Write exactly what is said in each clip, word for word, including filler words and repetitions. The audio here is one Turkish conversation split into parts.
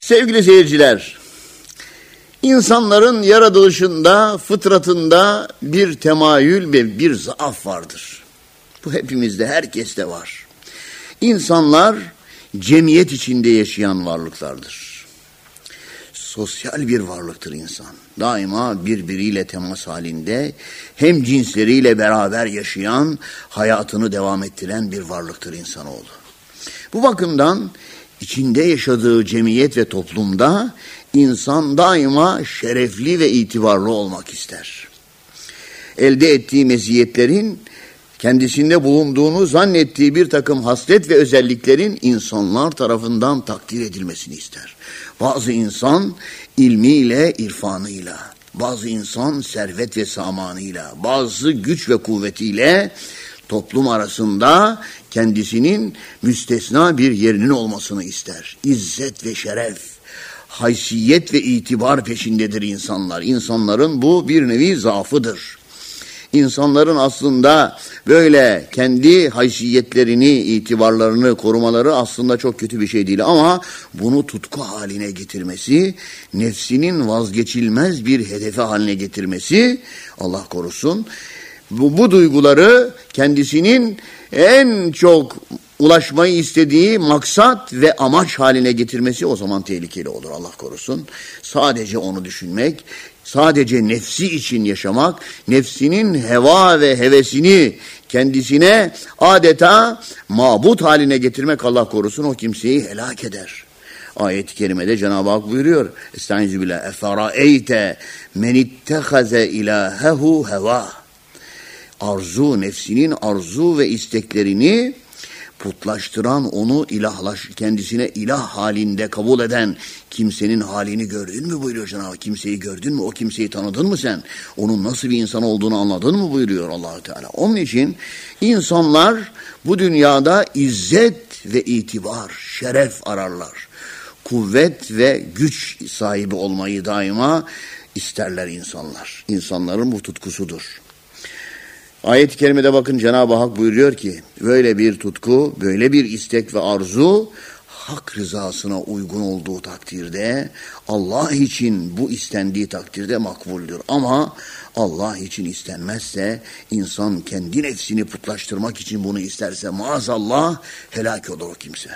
Sevgili seyirciler, insanların yaratılışında, fıtratında bir temayül ve bir zaaf vardır. Bu hepimizde, herkeste var. İnsanlar cemiyet içinde yaşayan varlıklardır. Sosyal bir varlıktır insan. Daima birbiriyle temas halinde, hem cinsleriyle beraber yaşayan, hayatını devam ettiren bir varlıktır insanoğlu. Bu bakımdan içinde yaşadığı cemiyet ve toplumda insan daima şerefli ve itibarlı olmak ister. Elde ettiği meziyetlerin, kendisinde bulunduğunu zannettiği bir takım haslet ve özelliklerin insanlar tarafından takdir edilmesini ister. Bazı insan ilmiyle, irfanıyla, bazı insan servet ve samanıyla, bazı güç ve kuvvetiyle toplum arasında kendisinin müstesna bir yerinin olmasını ister. İzzet ve şeref, haysiyet ve itibar peşindedir insanlar. İnsanların bu bir nevi zaafıdır. İnsanların aslında böyle kendi haysiyetlerini, itibarlarını korumaları aslında çok kötü bir şey değil. Ama bunu tutku haline getirmesi, nefsinin vazgeçilmez bir hedefi haline getirmesi, Allah korusun, bu, bu duyguları kendisinin en çok ulaşmayı istediği maksat ve amaç haline getirmesi o zaman tehlikeli olur, Allah korusun. Sadece onu düşünmek, sadece nefsi için yaşamak, nefsinin heva ve hevesini kendisine adeta mabut haline getirmek, Allah korusun, o kimseyi helak eder. Ayet-i kerimede Cenab-ı Hak buyuruyor: Estağfirullah. Eferaeyte men ittehaze ilahehu heva. Arzu, nefsinin arzu ve isteklerini putlaştıran, onu ilahlaş, kendisine ilah halinde kabul eden kimsenin halini gördün mü buyuruyor Cenab-ı Hak. Kimseyi gördün mü? O kimseyi tanıdın mı sen? Onun nasıl bir insan olduğunu anladın mı buyuruyor Allah-u Teala. Onun için insanlar bu dünyada izzet ve itibar, şeref ararlar. Kuvvet ve güç sahibi olmayı daima isterler insanlar. İnsanların bu tutkusudur. Ayet-i kerimede bakın, Cenab-ı Hak buyuruyor ki böyle bir tutku, böyle bir istek ve arzu hak rızasına uygun olduğu takdirde, Allah için bu istendiği takdirde makbuldür. Ama Allah için istenmezse, insan kendi nefsini putlaştırmak için bunu isterse maazallah helak olur o kimse.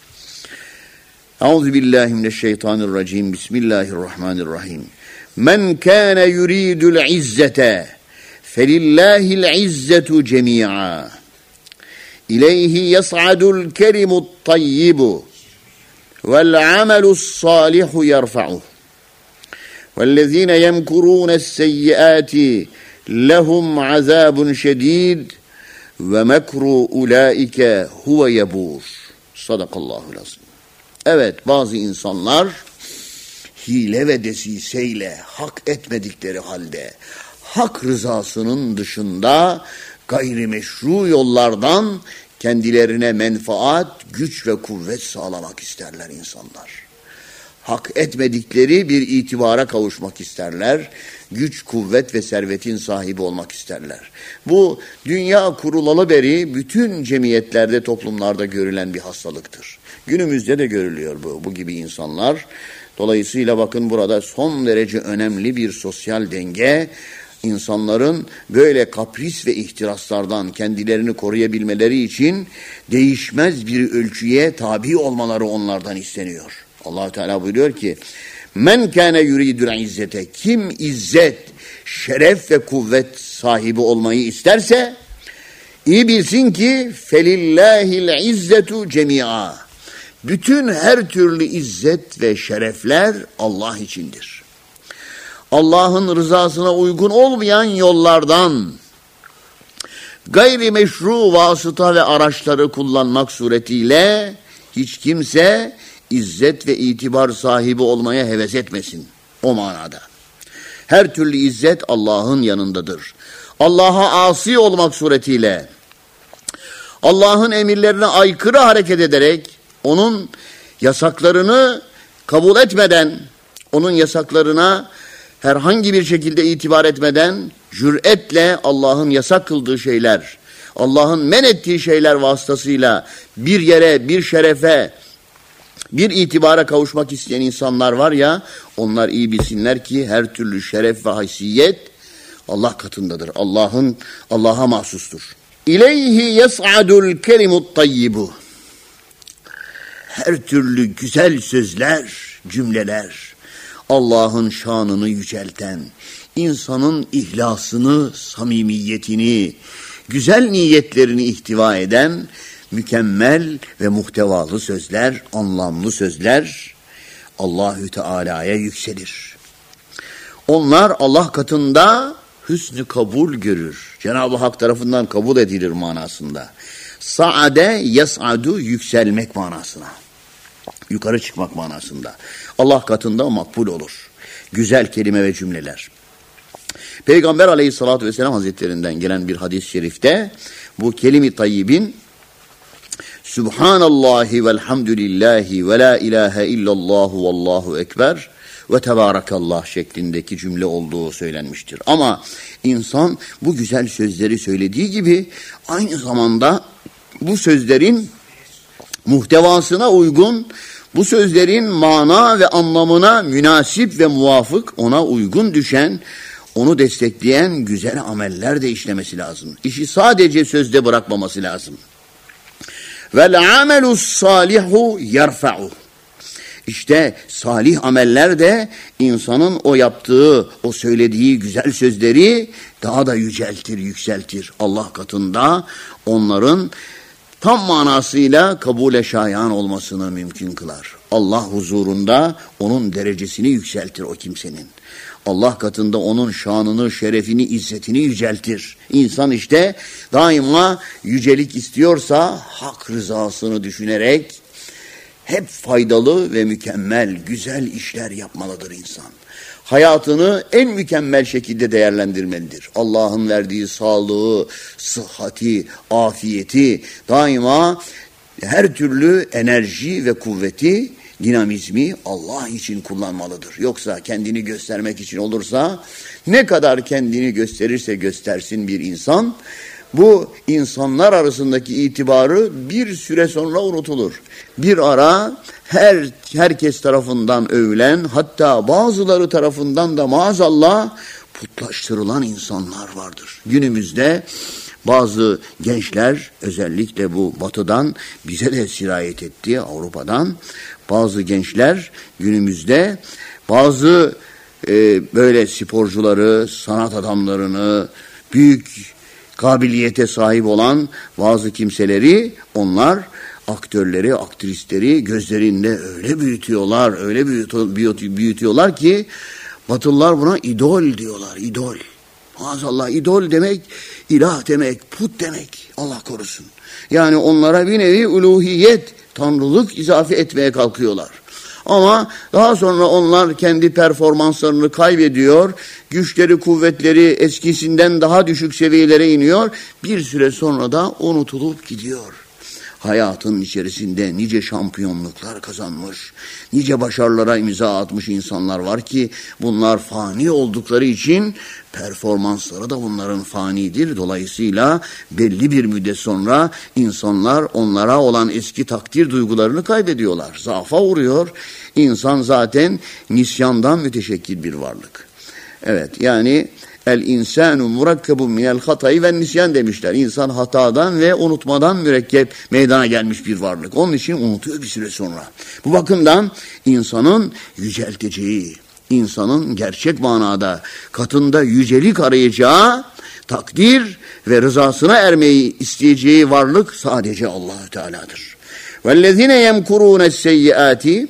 Euzubillahimineşşeytanirracim. Bismillahirrahmanirrahim. Men kâne yuridul izzete felillahil izzetu cemi'a. İleyhi yas'adul kerimut tayyibu vel amelus salihu yerfa'uh. Vellezine yemkurûnes seyyiâti lehum azâbun şedîd ve mekru ulaike huve yebûr. Sadakallahul azim. Evet, bazı insanlar hile ve desiseyle, hak etmedikleri halde, hak rızasının dışında gayrimeşru yollardan kendilerine menfaat, güç ve kuvvet sağlamak isterler insanlar. Hak etmedikleri bir itibara kavuşmak isterler. Güç, kuvvet ve servetin sahibi olmak isterler. Bu dünya kurulalı beri bütün cemiyetlerde, toplumlarda görülen bir hastalıktır. Günümüzde de görülüyor bu, bu gibi insanlar. Dolayısıyla bakın, burada son derece önemli bir sosyal denge, İnsanların böyle kapris ve ihtiraslardan kendilerini koruyabilmeleri için değişmez bir ölçüye tabi olmaları onlardan isteniyor. Allah Teala buyuruyor ki: Men kâne yuridul izzete, kim izzet, şeref ve kuvvet sahibi olmayı isterse iyi bilsin ki felillahil izzetu cemi'a. Bütün her türlü izzet ve şerefler Allah içindir. Allah'ın rızasına uygun olmayan yollardan gayrimeşru vasıta ve araçları kullanmak suretiyle hiç kimse izzet ve itibar sahibi olmaya heves etmesin. O manada. Her türlü izzet Allah'ın yanındadır. Allah'a asi olmak suretiyle, Allah'ın emirlerine aykırı hareket ederek, onun yasaklarını kabul etmeden, onun yasaklarına herhangi bir şekilde itibar etmeden, cüretle Allah'ın yasak kıldığı şeyler, Allah'ın men ettiği şeyler vasıtasıyla bir yere, bir şerefe Bir itibara kavuşmak isteyen insanlar var ya, onlar iyi bilsinler ki her türlü şeref ve haysiyet Allah katındadır. Allah'ın Allah'a mahsustur. İleyhi yes'adul kelimut tayyibu. Her türlü güzel sözler, cümleler, Allah'ın şanını yücelten, insanın ihlasını, samimiyetini, güzel niyetlerini ihtiva eden mükemmel ve muhtevalı sözler, anlamlı sözler Allahü Teala'ya yükselir. Onlar Allah katında hüsnü kabul görür. Cenab-ı Hak tarafından kabul edilir manasında. Sa'ade yes'adu, yükselmek manasına. Yukarı çıkmak manasında. Allah katında makbul olur. Güzel kelime ve cümleler. Peygamber aleyhissalatü vesselam hazretlerinden gelen bir hadis-i şerifte bu kelime-i tayyibin Subhanallahi velhamdülillahi ve la ilahe illallahu vallahu ekber ve tebarakallah şeklindeki cümle olduğu söylenmiştir. Ama insan bu güzel sözleri söylediği gibi aynı zamanda bu sözlerin muhtevasına uygun, bu sözlerin mana ve anlamına münasip ve muvafık, ona uygun düşen, onu destekleyen güzel ameller de işlemesi lazım. İşi sadece sözde bırakmaması lazım. Vel amelus salihu yerfa'u. İşte salih ameller de insanın o yaptığı, o söylediği güzel sözleri daha da yüceltir, yükseltir. Allah katında onların tam manasıyla kabule şayan olmasını mümkün kılar. Allah huzurunda onun derecesini yükseltir o kimsenin. Allah katında onun şanını, şerefini, izzetini yüceltir. İnsan işte daima yücelik istiyorsa hak rızasını düşünerek hep faydalı ve mükemmel, güzel işler yapmalıdır insan. Hayatını en mükemmel şekilde değerlendirmelidir. Allah'ın verdiği sağlığı, sıhhati, afiyeti, daima her türlü enerji ve kuvveti, dinamizmi Allah için kullanmalıdır. Yoksa kendini göstermek için olursa, ne kadar kendini gösterirse göstersin bir insan, bu insanlar arasındaki itibarı bir süre sonra unutulur. Bir ara her herkes tarafından övülen, hatta bazıları tarafından da maazallah putlaştırılan insanlar vardır. Günümüzde bazı gençler, özellikle bu batıdan bize de sirayet etti, Avrupa'dan bazı gençler günümüzde bazı e, böyle sporcuları, sanat adamlarını, büyük kabiliyete sahip olan bazı kimseleri, onlar aktörleri, aktrisleri gözlerinde öyle büyütüyorlar, öyle büyütüyorlar ki Batılılar buna idol diyorlar, idol. Maazallah, idol demek, ilah demek, put demek, Allah korusun. Yani onlara bir nevi uluhiyet, tanrılık izafe etmeye kalkıyorlar. Ama daha sonra onlar kendi performanslarını kaybediyor, güçleri, kuvvetleri eskisinden daha düşük seviyelere iniyor, bir süre sonra da unutulup gidiyor. Hayatın içerisinde nice şampiyonluklar kazanmış, nice başarılara imza atmış insanlar var ki bunlar fani oldukları için performansları da bunların fanidir. Dolayısıyla belli bir müddet sonra insanlar onlara olan eski takdir duygularını kaybediyorlar. Zaafa uğruyor. İnsan zaten nisyandan müteşekkil bir varlık. Evet, yani el insanu murakkabun minel hatayı ve nisyan demişler. İnsan hatadan ve unutmadan mürekkep meydana gelmiş bir varlık. Onun için unutuyor bir süre sonra. Bu bakımdan insanın yücelteceği, insanın gerçek manada katında yücelik arayacağı, takdir ve rızasına ermeyi isteyeceği varlık sadece Allah-u Teala'dır. Vellezine yemkurûne seyyiâti,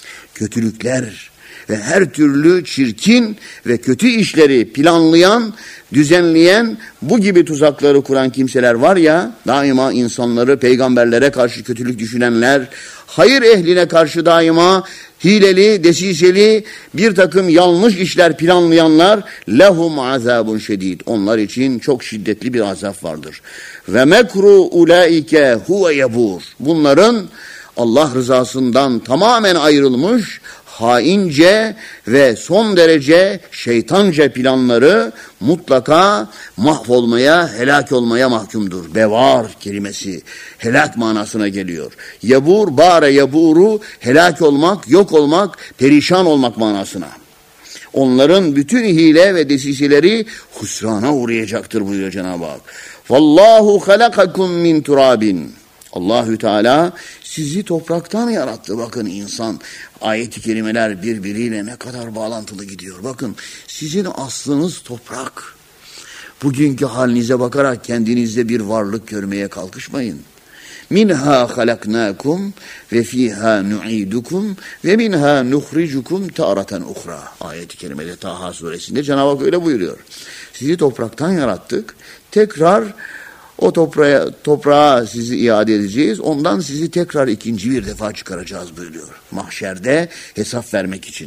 kötülükler ve her türlü çirkin ve kötü işleri planlayan, düzenleyen, bu gibi tuzakları kuran kimseler var ya, daima insanları peygamberlere karşı kötülük düşünenler, hayır ehline karşı daima hileli, desiseli bir takım yanlış işler planlayanlar, lehum azabun şedid. Onlar için çok şiddetli bir azap vardır. Ve mekru ulaike huve yebur. Bunların Allah rızasından tamamen ayrılmış, haince ve son derece şeytanca planları mutlaka mahvolmaya, helak olmaya mahkumdur. Bevar kelimesi helak manasına geliyor. Yabur, bare yaburu, helak olmak, yok olmak, perişan olmak manasına. Onların bütün hile ve desiseleri husrana uğrayacaktır buyuruyor Cenab-ı Hak. Vallahu halakakum min turabin. Allahü Teala sizi topraktan yarattı. Bakın insan, ayet-i kerimeler birbiriyle ne kadar bağlantılı gidiyor. Bakın sizin aslınız toprak. Bugünkü halinize bakarak kendinizde bir varlık görmeye kalkışmayın. Minha halaknakum ve fiha nu'idukum ve minha nukhrijukum taratan ukhra. Ayet-i kerimede Taha suresinde Cenab-ı Hak öyle buyuruyor. Sizi topraktan yarattık. Tekrar o toprağa, toprağa sizi iade edeceğiz. Ondan sizi tekrar ikinci bir defa çıkaracağız buyuruyor. Mahşerde hesap vermek için.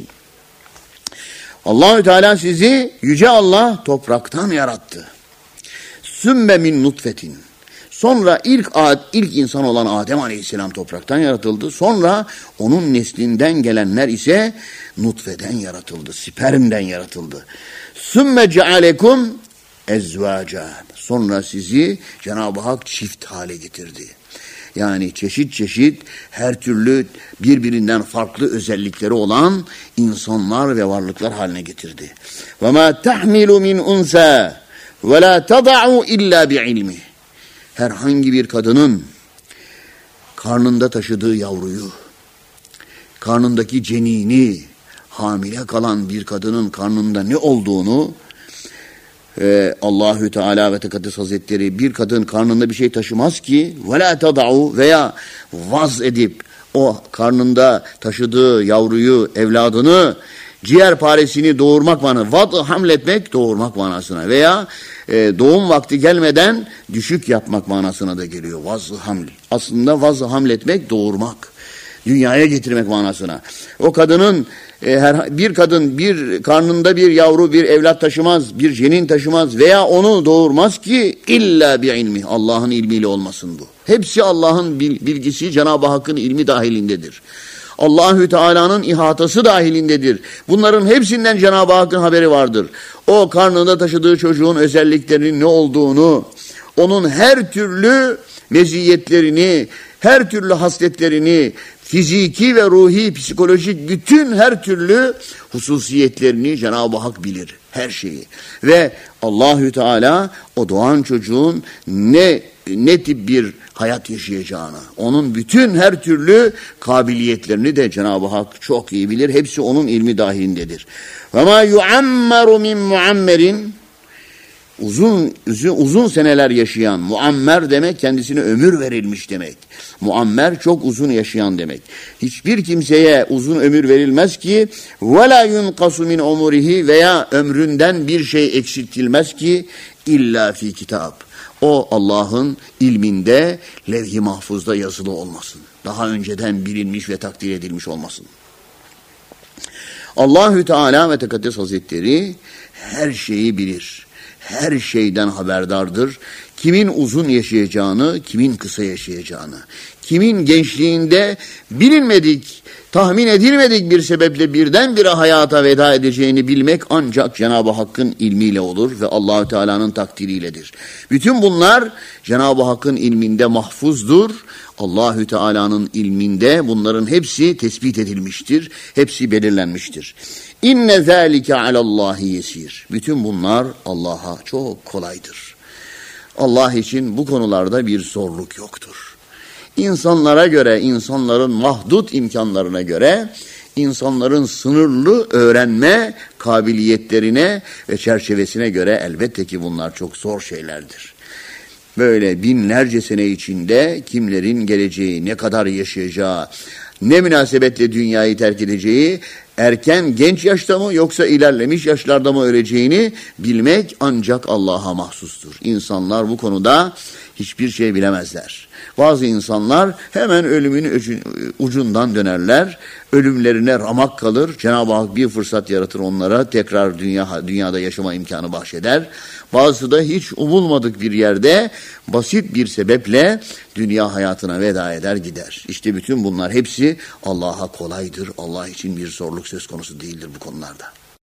Allahü Teala sizi, Yüce Allah topraktan yarattı. Sümme min nutfetin. Sonra ilk ad, ilk insan olan Adem Aleyhisselam topraktan yaratıldı. Sonra onun neslinden gelenler ise nutfeden yaratıldı. Spermden yaratıldı. Sümme cealekum ezvaca. Sonra sizi Cenab-ı Hak çift hale getirdi. Yani çeşit çeşit her türlü birbirinden farklı özellikleri olan insanlar ve varlıklar haline getirdi. Ve ma tahmilu min unsa ve la tada'u illa bi'ilmi. Herhangi bir kadının karnında taşıdığı yavruyu, karnındaki cenini, hamile kalan bir kadının karnında ne olduğunu Ee, Allahü Teala ve Tekaddes Hazretleri bir kadın karnında bir şey taşımaz ki وَلَا تَضَعُ veya vaz edip o karnında taşıdığı yavruyu, evladını, ciğerparesini doğurmak manasına, vad hamletmek doğurmak manasına veya e, doğum vakti gelmeden düşük yapmak manasına da geliyor. Vaz haml. Aslında vaz hamletmek doğurmak, dünyaya getirmek manasına. O kadının e, her, bir kadın bir karnında bir yavru, bir evlat taşımaz, bir cenin taşımaz veya onu doğurmaz ki illa bi ilmi. Allah'ın ilmiyle olmasın bu. Hepsi Allah'ın bilgisi, Cenab-ı Hakk'ın ilmi dahilindedir. Allahü Teala'nın ihatası dahilindedir. Bunların hepsinden Cenab-ı Hakk'ın haberi vardır. O karnında taşıdığı çocuğun özelliklerinin ne olduğunu, onun her türlü meziyetlerini, her türlü hasletlerini, fiziki ve ruhi, psikolojik bütün her türlü hususiyetlerini Cenab-ı Hak bilir. Her şeyi. Ve Allahü Teala o doğan çocuğun ne ne tip bir hayat yaşayacağını, onun bütün her türlü kabiliyetlerini de Cenab-ı Hak çok iyi bilir. Hepsi onun ilmi dahilindedir. Ve ma yuammaru min muammerin, uzun, uzun uzun seneler yaşayan, muammer demek kendisine ömür verilmiş demek. Muammer çok uzun yaşayan demek. Hiçbir kimseye uzun ömür verilmez ki وَلَا يُنْقَسُ مِنْ عُمُرِهِ veya ömründen bir şey eksiltilmez ki illa fi kitap. O Allah'ın ilminde, levh-i mahfuzda yazılı olmasın. Daha önceden bilinmiş ve takdir edilmiş olmasın. Allahü Teala ve Tekaddes Hazretleri her şeyi bilir. Her şeyden haberdardır. Kimin uzun yaşayacağını, kimin kısa yaşayacağını, kimin gençliğinde bilinmedik, tahmin edilmedik bir sebeple birdenbire hayata veda edeceğini bilmek ancak Cenab-ı Hakk'ın ilmiyle olur ve Allahü Teala'nın takdiriyledir. Bütün bunlar Cenab-ı Hakk'ın ilminde mahfuzdur. Allahü Teala'nın ilminde bunların hepsi tespit edilmiştir, hepsi belirlenmiştir. İnne zâlike alallâhi yesîr. Bütün bunlar Allah'a çok kolaydır. Allah için bu konularda bir zorluk yoktur. İnsanlara göre, insanların mahdut imkanlarına göre, insanların sınırlı öğrenme kabiliyetlerine ve çerçevesine göre elbette ki bunlar çok zor şeylerdir. Böyle binlerce sene içinde kimlerin geleceği, ne kadar yaşayacağı, ne münasebetle dünyayı terk edeceği, erken genç yaşta mı yoksa ilerlemiş yaşlarda mı öleceğini bilmek ancak Allah'a mahsustur. İnsanlar bu konuda hiçbir şey bilemezler. Bazı insanlar hemen ölümün ucundan dönerler. Ölümlerine ramak kalır. Cenab-ı Hak bir fırsat yaratır onlara. Tekrar dünya dünyada yaşama imkanı bahşeder. Bazısı da hiç umulmadık bir yerde basit bir sebeple dünya hayatına veda eder gider. İşte bütün bunlar hepsi Allah'a kolaydır. Allah için bir zorluk söz konusu değildir bu konularda.